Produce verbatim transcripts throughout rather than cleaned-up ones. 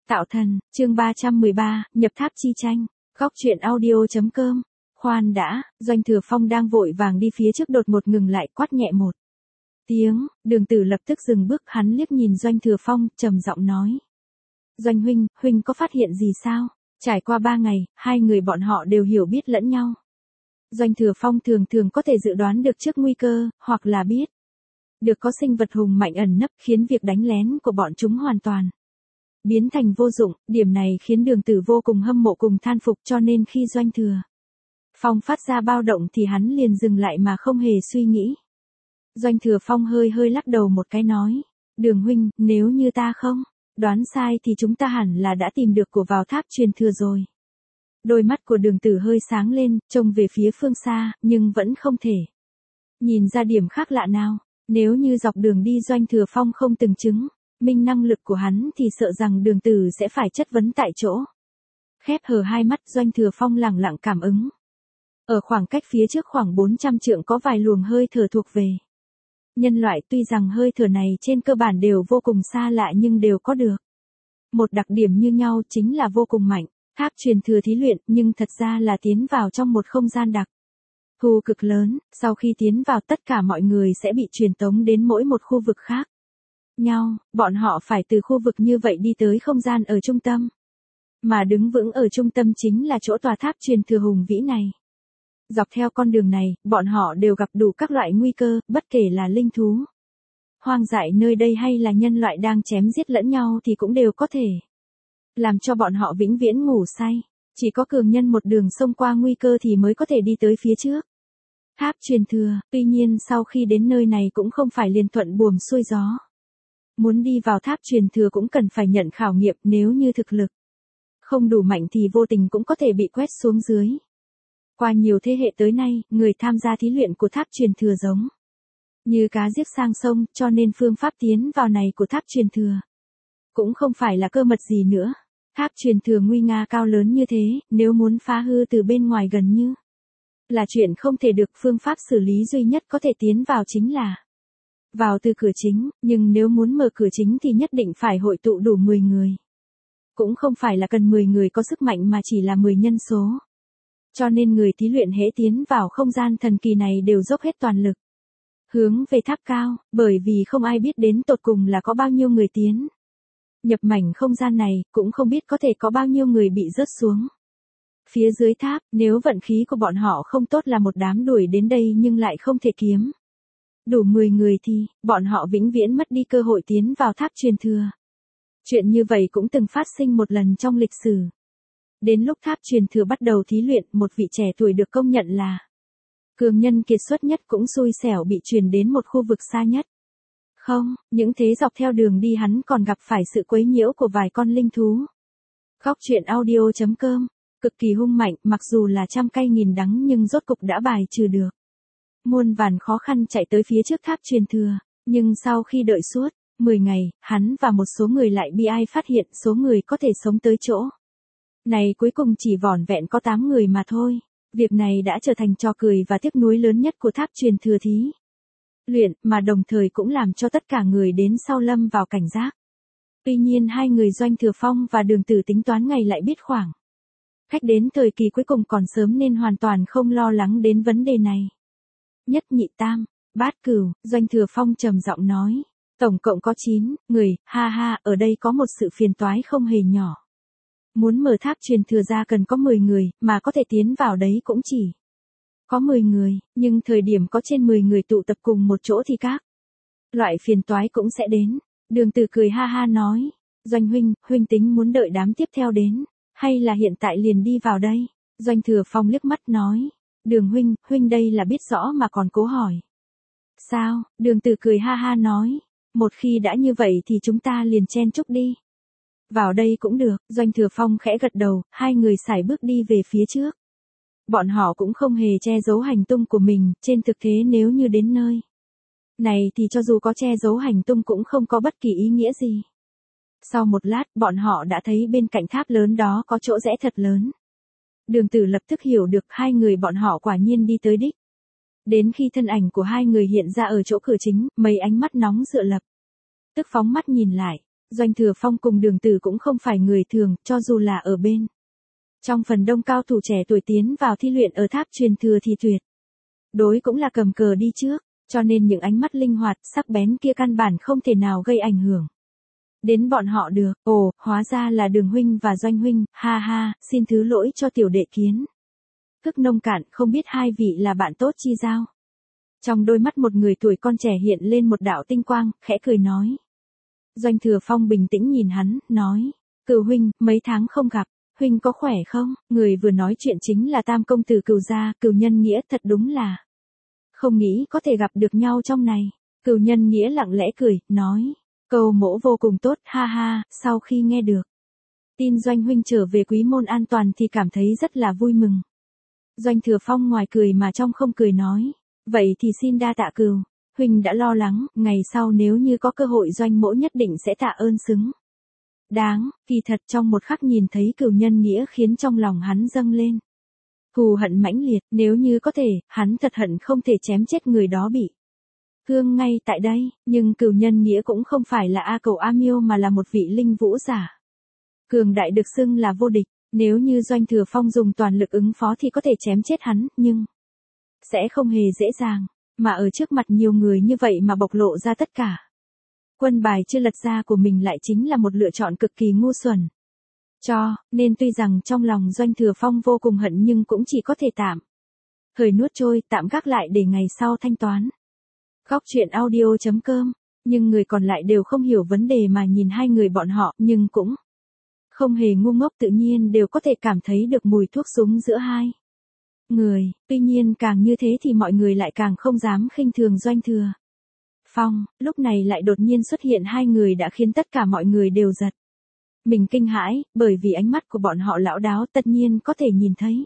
Tạo thần, chương ba trăm mười ba, nhập tháp chi tranh. Góc truyện audio.com. Khoan đã, Doanh Thừa Phong đang vội vàng đi phía trước đột ngột ngừng lại, quát nhẹ một tiếng, Đường Tử lập tức dừng bước, hắn liếc nhìn Doanh Thừa Phong, trầm giọng nói. Doanh huynh, huynh có phát hiện gì sao? Trải qua ba ngày, hai người bọn họ đều hiểu biết lẫn nhau. Doanh Thừa Phong thường thường có thể dự đoán được trước nguy cơ, hoặc là biết được có sinh vật hùng mạnh ẩn nấp, khiến việc đánh lén của bọn chúng hoàn toàn biến thành vô dụng. Điểm này khiến Đường Tử vô cùng hâm mộ cùng than phục, cho nên khi Doanh Thừa Phong phát ra bao động thì hắn liền dừng lại mà không hề suy nghĩ. Doanh Thừa Phong hơi hơi lắc đầu một cái nói, Đường huynh, nếu như ta không đoán sai thì chúng ta hẳn là đã tìm được của vào tháp truyền thừa rồi. Đôi mắt của Đường Tử hơi sáng lên, trông về phía phương xa, nhưng vẫn không thể nhìn ra điểm khác lạ nào. Nếu như dọc đường đi Doanh Thừa Phong không từng chứng minh năng lực của hắn thì sợ rằng Đường Tử sẽ phải chất vấn tại chỗ. Khép hờ hai mắt, Doanh Thừa Phong lẳng lặng cảm ứng. Ở khoảng cách phía trước khoảng bốn trăm trượng có vài luồng hơi thở thuộc về nhân loại, tuy rằng hơi thở này trên cơ bản đều vô cùng xa lạ nhưng đều có được một đặc điểm như nhau, chính là vô cùng mạnh. Tháp truyền thừa thí luyện, nhưng thật ra là tiến vào trong một không gian đặc thù cực lớn, sau khi tiến vào tất cả mọi người sẽ bị truyền tống đến mỗi một khu vực khác nhau, bọn họ phải từ khu vực như vậy đi tới không gian ở trung tâm. Mà đứng vững ở trung tâm chính là chỗ tòa tháp truyền thừa hùng vĩ này. Dọc theo con đường này, bọn họ đều gặp đủ các loại nguy cơ, bất kể là linh thú hoang dại nơi đây hay là nhân loại đang chém giết lẫn nhau thì cũng đều có thể làm cho bọn họ vĩnh viễn ngủ say. Chỉ có cường nhân một đường xông qua nguy cơ thì mới có thể đi tới phía trước tháp truyền thừa. Tuy nhiên sau khi đến nơi này cũng không phải liền thuận buồm xuôi gió. Muốn đi vào tháp truyền thừa cũng cần phải nhận khảo nghiệm, nếu như thực lực không đủ mạnh thì vô tình cũng có thể bị quét xuống dưới. Qua nhiều thế hệ tới nay, người tham gia thí luyện của tháp truyền thừa giống như cá giết sang sông, cho nên phương pháp tiến vào này của tháp truyền thừa cũng không phải là cơ mật gì nữa. Tháp truyền thừa nguy nga cao lớn như thế, nếu muốn phá hư từ bên ngoài gần như là chuyện không thể được. Phương pháp xử lý duy nhất có thể tiến vào chính là vào từ cửa chính, nhưng nếu muốn mở cửa chính thì nhất định phải hội tụ đủ mười người. Cũng không phải là cần mười người có sức mạnh mà chỉ là mười nhân số. Cho nên người thí luyện hễ tiến vào không gian thần kỳ này đều dốc hết toàn lực hướng về tháp cao, bởi vì không ai biết đến tột cùng là có bao nhiêu người tiến nhập mảnh không gian này, cũng không biết có thể có bao nhiêu người bị rớt xuống phía dưới tháp. Nếu vận khí của bọn họ không tốt là một đám đuổi đến đây nhưng lại không thể kiếm đủ mười người thì bọn họ vĩnh viễn mất đi cơ hội tiến vào tháp truyền thừa. Chuyện như vậy cũng từng phát sinh một lần trong lịch sử. Đến lúc tháp truyền thừa bắt đầu thí luyện, một vị trẻ tuổi được công nhận là cường nhân kiệt xuất nhất cũng xui xẻo bị truyền đến một khu vực xa nhất. Không, những thế dọc theo đường đi hắn còn gặp phải sự quấy nhiễu của vài con linh thú. Góc truyện audio.com. Cực kỳ hung mạnh, mặc dù là trăm cay nghìn đắng nhưng rốt cục đã bài trừ được muôn vàn khó khăn chạy tới phía trước tháp truyền thừa. Nhưng sau khi đợi suốt mười ngày, hắn và một số người lại bi ai phát hiện số người có thể sống tới chỗ này cuối cùng chỉ vỏn vẹn có tám người mà thôi. Việc này đã trở thành trò cười và tiếc nuối lớn nhất của tháp truyền thừa thí luyện, mà đồng thời cũng làm cho tất cả người đến sau lâm vào cảnh giác. Tuy nhiên hai người Doanh Thừa Phong và Đường Tử tính toán ngày lại biết khoảng cách đến thời kỳ cuối cùng còn sớm nên hoàn toàn không lo lắng đến vấn đề này. Nhất nhị tam, bát cửu, Doanh Thừa Phong trầm giọng nói, tổng cộng có chín người, ha ha, ở đây có một sự phiền toái không hề nhỏ. Muốn mở tháp truyền thừa ra cần có mười người, mà có thể tiến vào đấy cũng chỉ có mười người, nhưng thời điểm có trên mười người tụ tập cùng một chỗ thì các loại phiền toái cũng sẽ đến. Đường Tử cười ha ha nói, Doanh huynh, huynh tính muốn đợi đám tiếp theo đến, hay là hiện tại liền đi vào đây? Doanh Thừa Phong liếc mắt nói, Đường huynh, huynh đây là biết rõ mà còn cố hỏi. Sao? Đường Tử cười ha ha nói, một khi đã như vậy thì chúng ta liền chen chúc đi vào đây cũng được. Doanh Thừa Phong khẽ gật đầu, hai người sải bước đi về phía trước. Bọn họ cũng không hề che giấu hành tung của mình, trên thực tế nếu như đến nơi này thì cho dù có che giấu hành tung cũng không có bất kỳ ý nghĩa gì. Sau một lát, bọn họ đã thấy bên cạnh tháp lớn đó có chỗ rẽ thật lớn. Đường Tử lập tức hiểu được hai người bọn họ quả nhiên đi tới đích. Đến khi thân ảnh của hai người hiện ra ở chỗ cửa chính, mấy ánh mắt nóng rựa lập tức phóng mắt nhìn lại. Doanh Thừa Phong cùng Đường Tử cũng không phải người thường, cho dù là ở bên. Trong phần đông cao thủ trẻ tuổi tiến vào thi luyện ở tháp truyền thừa thì tuyệt. Đối cũng là cầm cờ đi trước, cho nên những ánh mắt linh hoạt, sắc bén kia căn bản không thể nào gây ảnh hưởng đến bọn họ được. Ồ, hóa ra là Đường huynh và Doanh huynh, ha ha, xin thứ lỗi cho tiểu đệ kiến. Thức nông cạn, không biết hai vị là bạn tốt chi giao. Trong đôi mắt một người tuổi con trẻ hiện lên một đạo tinh quang, khẽ cười nói. Doanh Thừa Phong bình tĩnh nhìn hắn, nói, Cửu huynh, mấy tháng không gặp, huynh có khỏe không? Người vừa nói chuyện chính là Tam công tử Cửu gia, Cửu Nhân Nghĩa, thật đúng là không nghĩ có thể gặp được nhau trong này. Cửu Nhân Nghĩa lặng lẽ cười, nói, câu mỗ vô cùng tốt, ha ha, sau khi nghe được tin Doanh huynh trở về Quý môn an toàn thì cảm thấy rất là vui mừng. Doanh Thừa Phong ngoài cười mà trong không cười nói, vậy thì xin đa tạ Cửu huynh đã lo lắng, ngày sau nếu như có cơ hội Doanh mỗ nhất định sẽ tạ ơn xứng đáng. Kỳ thật trong một khắc nhìn thấy Cửu Nhân Nghĩa khiến trong lòng hắn dâng lên thù hận mãnh liệt, nếu như có thể, hắn thật hận không thể chém chết người đó bị thương ngay tại đây, nhưng Cửu Nhân Nghĩa cũng không phải là A Cầu A Miêu mà là một vị linh vũ giả. Cường đại được xưng là vô địch, nếu như Doanh Thừa Phong dùng toàn lực ứng phó thì có thể chém chết hắn, nhưng sẽ không hề dễ dàng, mà ở trước mặt nhiều người như vậy mà bộc lộ ra tất cả quân bài chưa lật ra của mình lại chính là một lựa chọn cực kỳ ngu xuẩn. Cho, nên tuy rằng trong lòng Doanh Thừa Phong vô cùng hận nhưng cũng chỉ có thể tạm thời nuốt trôi, tạm gác lại để ngày sau thanh toán. Góc truyện audio chấm com, nhưng người còn lại đều không hiểu vấn đề mà nhìn hai người bọn họ, nhưng cũng không hề ngu ngốc, tự nhiên đều có thể cảm thấy được mùi thuốc súng giữa hai người, tuy nhiên càng như thế thì mọi người lại càng không dám khinh thường Doanh Thừa Phong, lúc này lại đột nhiên xuất hiện hai người đã khiến tất cả mọi người đều giật mình kinh hãi, bởi vì ánh mắt của bọn họ lão đáo tất nhiên có thể nhìn thấy.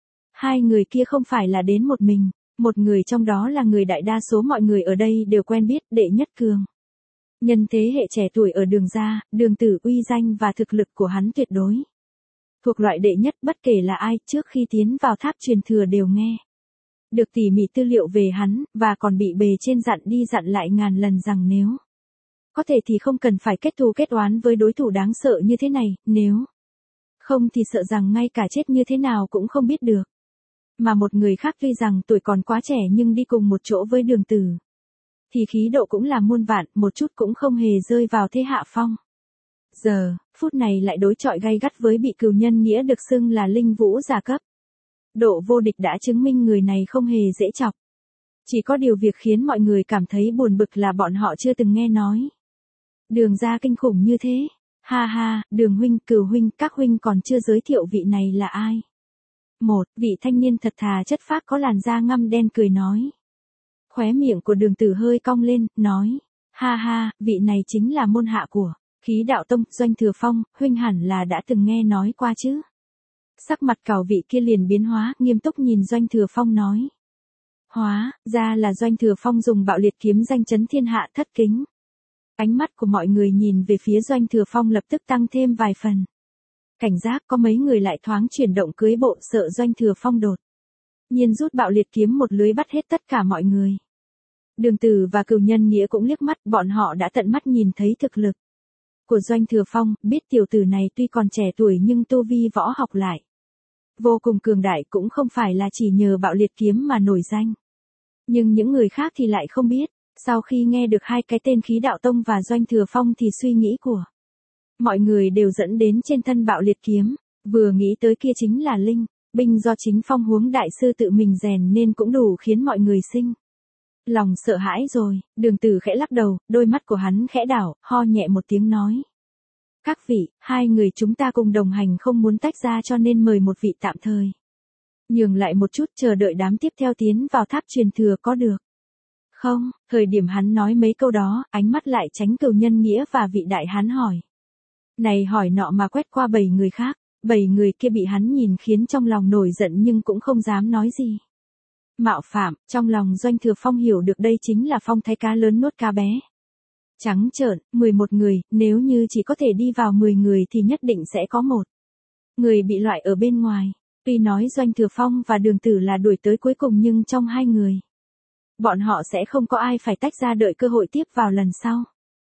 Hai người kia không phải là đến một mình, một người trong đó là người đại đa số mọi người ở đây đều quen biết, Đệ Nhất Cường. Nhân thế hệ trẻ tuổi ở Đường gia, Đường Tử uy danh và thực lực của hắn tuyệt đối thuộc loại đệ nhất, bất kể là ai trước khi tiến vào tháp truyền thừa đều nghe được tỉ mỉ tư liệu về hắn, và còn bị bề trên dặn đi dặn lại ngàn lần rằng nếu có thể thì không cần phải kết thù kết oán với đối thủ đáng sợ như thế này, nếu không thì sợ rằng ngay cả chết như thế nào cũng không biết được. Mà một người khác tuy rằng tuổi còn quá trẻ nhưng đi cùng một chỗ với Đường Tử thì khí độ cũng là muôn vạn, một chút cũng không hề rơi vào thế hạ phong. Giờ, phút này lại đối chọi gay gắt với bị Cửu Nhân Nghĩa được xưng là linh vũ giả cấp độ vô địch đã chứng minh người này không hề dễ chọc. Chỉ có điều việc khiến mọi người cảm thấy buồn bực là bọn họ chưa từng nghe nói Đường gia kinh khủng như thế. Ha ha, Đường huynh, Cửu huynh, các huynh còn chưa giới thiệu vị này là ai. Một, vị thanh niên thật thà chất phác có làn da ngăm đen cười nói. Khóe miệng của Đường Tử hơi cong lên, nói. Ha ha, vị này chính là môn hạ của Khí Đạo Tông, Doanh Thừa Phong, huynh hẳn là đã từng nghe nói qua chứ. Sắc mặt cào vị kia liền biến hóa, nghiêm túc nhìn Doanh Thừa Phong nói. Hóa, ra là Doanh Thừa Phong dùng bạo liệt kiếm danh chấn thiên hạ thất kính. Ánh mắt của mọi người nhìn về phía Doanh Thừa Phong lập tức tăng thêm vài phần cảnh giác, có mấy người lại thoáng chuyển động cưới bộ sợ Doanh Thừa Phong đột nhiên rút bạo liệt kiếm một lưới bắt hết tất cả mọi người. Đường Tử và Cửu Nhân Nghĩa cũng liếc mắt, bọn họ đã tận mắt nhìn thấy thực lực của Doanh Thừa Phong, biết tiểu tử này tuy còn trẻ tuổi nhưng tu vi võ học lại vô cùng cường đại, cũng không phải là chỉ nhờ bạo liệt kiếm mà nổi danh. Nhưng những người khác thì lại không biết. Sau khi nghe được hai cái tên Khí Đạo Tông và Doanh Thừa Phong thì suy nghĩ của mọi người đều dẫn đến trên thân bạo liệt kiếm, vừa nghĩ tới kia chính là linh binh do chính Phong Huống đại sư tự mình rèn nên cũng đủ khiến mọi người sinh lòng sợ hãi rồi. Đường Tử khẽ lắc đầu, đôi mắt của hắn khẽ đảo, ho nhẹ một tiếng nói. Các vị, hai người chúng ta cùng đồng hành không muốn tách ra cho nên mời một vị tạm thời nhường lại một chút chờ đợi đám tiếp theo tiến vào tháp truyền thừa có được không? Thời điểm hắn nói mấy câu đó, ánh mắt lại tránh Cửu Nhân Nghĩa và vị đại hán hỏi này hỏi nọ mà quét qua bảy người khác. Bảy người kia bị hắn nhìn khiến trong lòng nổi giận nhưng cũng không dám nói gì. Mạo phạm, trong lòng Doanh Thừa Phong hiểu được đây chính là phong thái cá lớn nuốt cá bé. Trắng trợn, mười một người, nếu như chỉ có thể đi vào mười người thì nhất định sẽ có một người bị loại ở bên ngoài. Tuy nói Doanh Thừa Phong và Đường Tử là đuổi tới cuối cùng nhưng trong hai người bọn họ sẽ không có ai phải tách ra đợi cơ hội tiếp vào lần sau.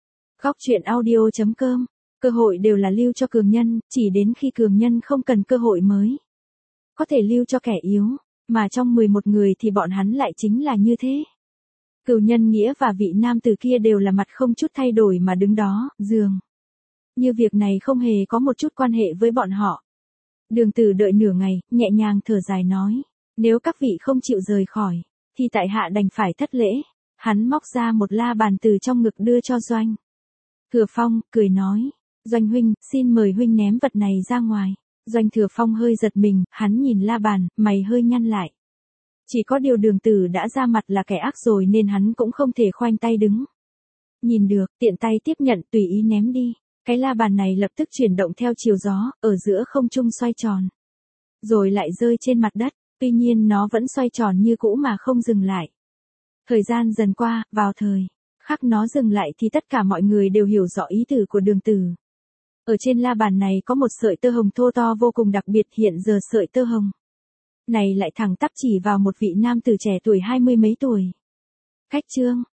Góc chuyện audio chấm com. Cơ hội đều là lưu cho cường nhân, chỉ đến khi cường nhân không cần cơ hội mới có thể lưu cho kẻ yếu, mà trong mười một người thì bọn hắn lại chính là như thế. Cửu Nhân Nghĩa và vị nam tử kia đều là mặt không chút thay đổi mà đứng đó, dường như việc này không hề có một chút quan hệ với bọn họ. Đường Tử đợi nửa ngày, nhẹ nhàng thở dài nói, nếu các vị không chịu rời khỏi, thì tại hạ đành phải thất lễ. Hắn móc ra một la bàn từ trong ngực đưa cho Doanh Thừa Phong, cười nói, Doanh huynh, xin mời huynh ném vật này ra ngoài. Doanh Thừa Phong hơi giật mình, hắn nhìn la bàn, mày hơi nhăn lại. Chỉ có điều Đường Tử đã ra mặt là kẻ ác rồi nên hắn cũng không thể khoanh tay đứng nhìn được, tiện tay tiếp nhận tùy ý ném đi. Cái la bàn này lập tức chuyển động theo chiều gió, ở giữa không trung xoay tròn, rồi lại rơi trên mặt đất, tuy nhiên nó vẫn xoay tròn như cũ mà không dừng lại. Thời gian dần qua, vào thời khắc nó dừng lại thì tất cả mọi người đều hiểu rõ ý tử của Đường Tử. Ở trên la bàn này có một sợi tơ hồng thô to vô cùng đặc biệt, hiện giờ sợi tơ hồng này lại thẳng tắp chỉ vào một vị nam tử trẻ tuổi hai mươi mấy tuổi. Khách Trương,